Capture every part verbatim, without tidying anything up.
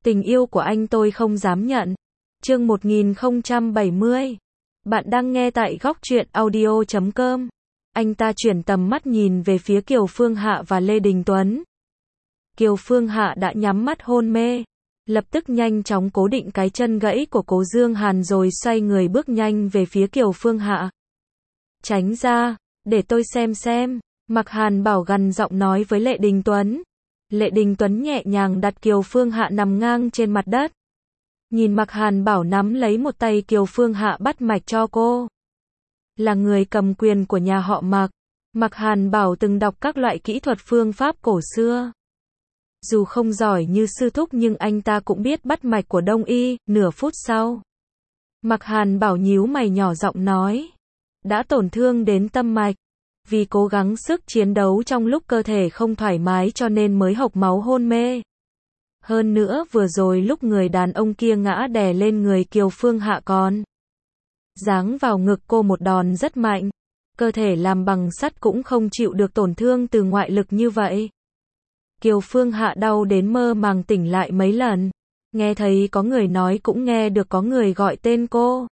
Tình yêu của anh tôi không dám nhận. Chương một nghìn không trăm bảy mươi. Bạn đang nghe tại góc truyện audio chấm com. Anh ta chuyển tầm mắt nhìn về phía Kiều Phương Hạ và Lê Đình Tuấn. Kiều Phương Hạ đã nhắm mắt hôn mê, lập tức nhanh chóng cố định cái chân gãy của Cố Dương Hàn rồi xoay người bước nhanh về phía Kiều Phương Hạ. Tránh ra, để tôi xem xem, Mạc Hàn Bảo gằn giọng nói với Lê Đình Tuấn. Lê Đình Tuấn nhẹ nhàng đặt Kiều Phương Hạ nằm ngang trên mặt đất. Nhìn Mạc Hàn Bảo nắm lấy một tay Kiều Phương Hạ bắt mạch cho cô. Là người cầm quyền của nhà họ Mạc, Mạc Hàn Bảo từng đọc các loại kỹ thuật phương pháp cổ xưa. Dù không giỏi như sư thúc nhưng anh ta cũng biết bắt mạch của Đông y. Nửa phút sau, Mạc Hàn Bảo nhíu mày nhỏ giọng nói. Đã tổn thương đến tâm mạch. Vì cố gắng sức chiến đấu trong lúc cơ thể không thoải mái cho nên mới hộc máu hôn mê. Hơn nữa vừa rồi lúc người đàn ông kia ngã đè lên người Kiều Phương Hạ còn giáng vào ngực cô một đòn rất mạnh. Cơ thể làm bằng sắt cũng không chịu được tổn thương từ ngoại lực như vậy. Kiều Phương Hạ đau đến mơ màng tỉnh lại mấy lần. Nghe thấy có người nói cũng nghe được có người gọi tên cô.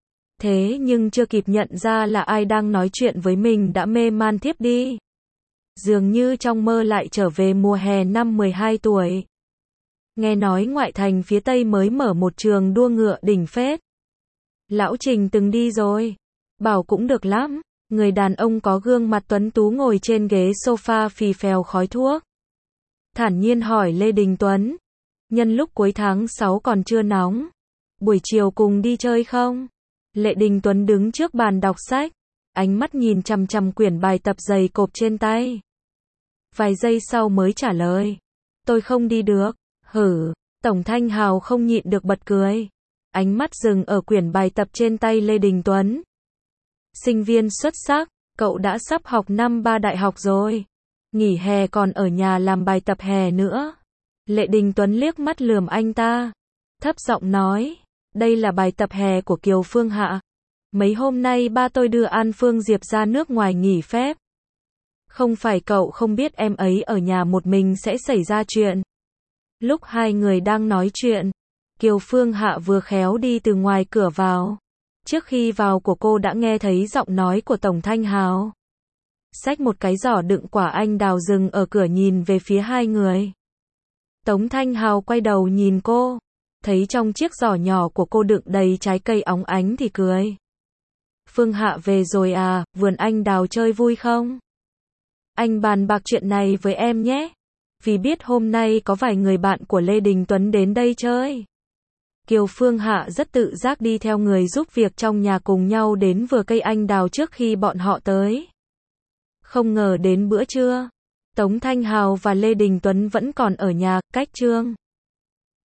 Thế nhưng chưa kịp nhận ra là ai đang nói chuyện với mình đã mê man thiếp đi. Dường như trong mơ lại trở về mùa hè năm mười hai tuổi. Nghe nói ngoại thành phía Tây mới mở một trường đua ngựa đỉnh phết. Lão Trình từng đi rồi. Bảo cũng được lắm. Người đàn ông có gương mặt tuấn tú ngồi trên ghế sofa phì phèo khói thuốc. Thản nhiên hỏi Lê Đình Tuấn. Nhân lúc cuối tháng sáu còn chưa nóng. Buổi chiều cùng đi chơi không? Lê Đình Tuấn đứng trước bàn đọc sách. Ánh mắt nhìn chằm chằm quyển bài tập dày cộp trên tay. Vài giây sau mới trả lời. Tôi không đi được. Hử. Tổng Thanh Hào không nhịn được bật cười. Ánh mắt dừng ở quyển bài tập trên tay Lê Đình Tuấn. Sinh viên xuất sắc, cậu đã sắp học năm ba đại học rồi. Nghỉ hè còn ở nhà làm bài tập hè nữa. Lê Đình Tuấn liếc mắt lườm anh ta. Thấp giọng nói. Đây là bài tập hè của Kiều Phương Hạ. Mấy hôm nay ba tôi đưa An Phương Diệp ra nước ngoài nghỉ phép. Không phải cậu không biết em ấy ở nhà một mình sẽ xảy ra chuyện. Lúc hai người đang nói chuyện, Kiều Phương Hạ vừa khéo đi từ ngoài cửa vào. Trước khi vào của cô đã nghe thấy giọng nói của Tổng Thanh Hào. Xách một cái giỏ đựng quả anh đào dừng ở cửa nhìn về phía hai người. Tống Thanh Hào quay đầu nhìn cô. Thấy trong chiếc giỏ nhỏ của cô đựng đầy trái cây óng ánh thì cười. Phương Hạ về rồi à, vườn anh đào chơi vui không? Anh bàn bạc chuyện này với em nhé. Vì biết hôm nay có vài người bạn của Lê Đình Tuấn đến đây chơi. Kiều Phương Hạ rất tự giác đi theo người giúp việc trong nhà cùng nhau đến vườn cây anh đào trước khi bọn họ tới. Không ngờ đến bữa trưa, Tống Thanh Hào và Lê Đình Tuấn vẫn còn ở nhà, cách Trương